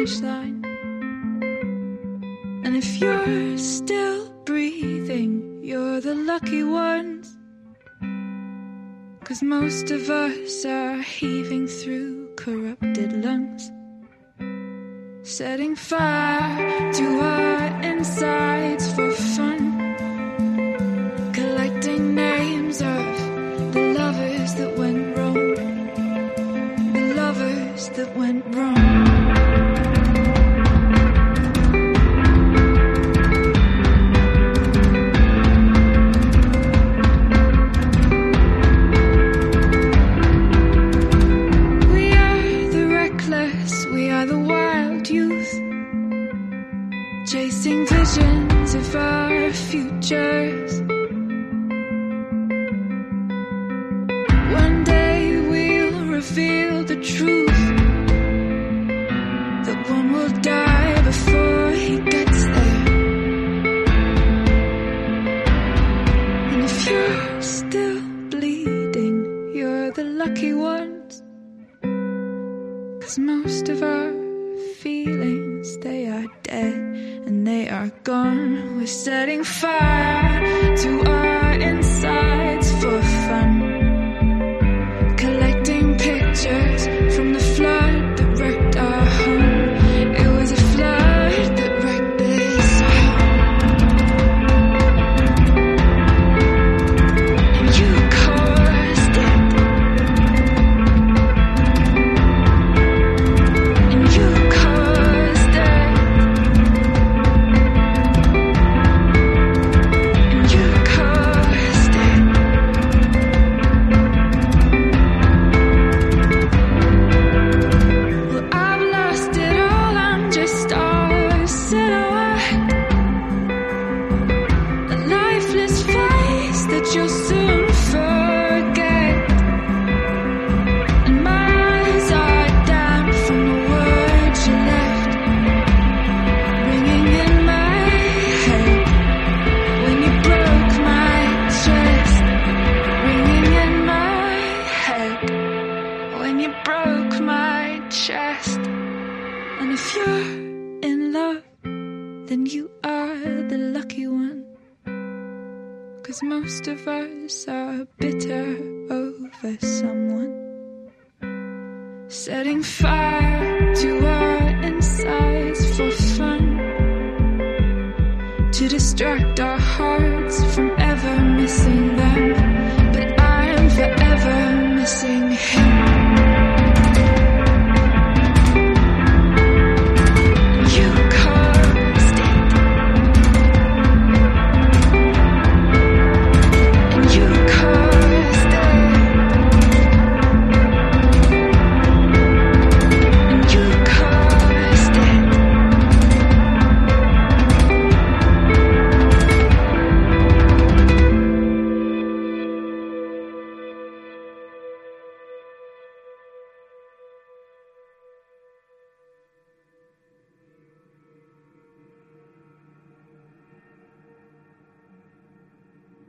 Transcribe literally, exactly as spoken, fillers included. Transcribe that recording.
finish line. And if you're still breathing, you're the lucky ones. 'Cause most of us are heaving through corrupted lungs, setting fire to our insides for fun, collecting names of the lovers that went wrong, the lovers that went wrong. Chasing visions of our futures. One day we'll reveal the truth, that one will die before he gets there. And if you're still bleeding, you're the lucky ones. 'Cause most of our feelings, they are dead and they are gone. We're setting fire to our insides for fun, collecting pictures from the flood that wrecked our home. It was a flood that wrecked this home. And you caused it. And you caused it. And you caused it. Well, I've lost it all, I'm just our silhouette, a lifeless face that you'll soon forget. And my eyes are damp from the words you left, ringing in my head when you broke my chest, ringing in my head when you broke my chest. And if you're in love, then you are the lucky one. 'Cause most of us are bitter over someone, setting fire to our insides for fun, to distract our hearts from ever missing them.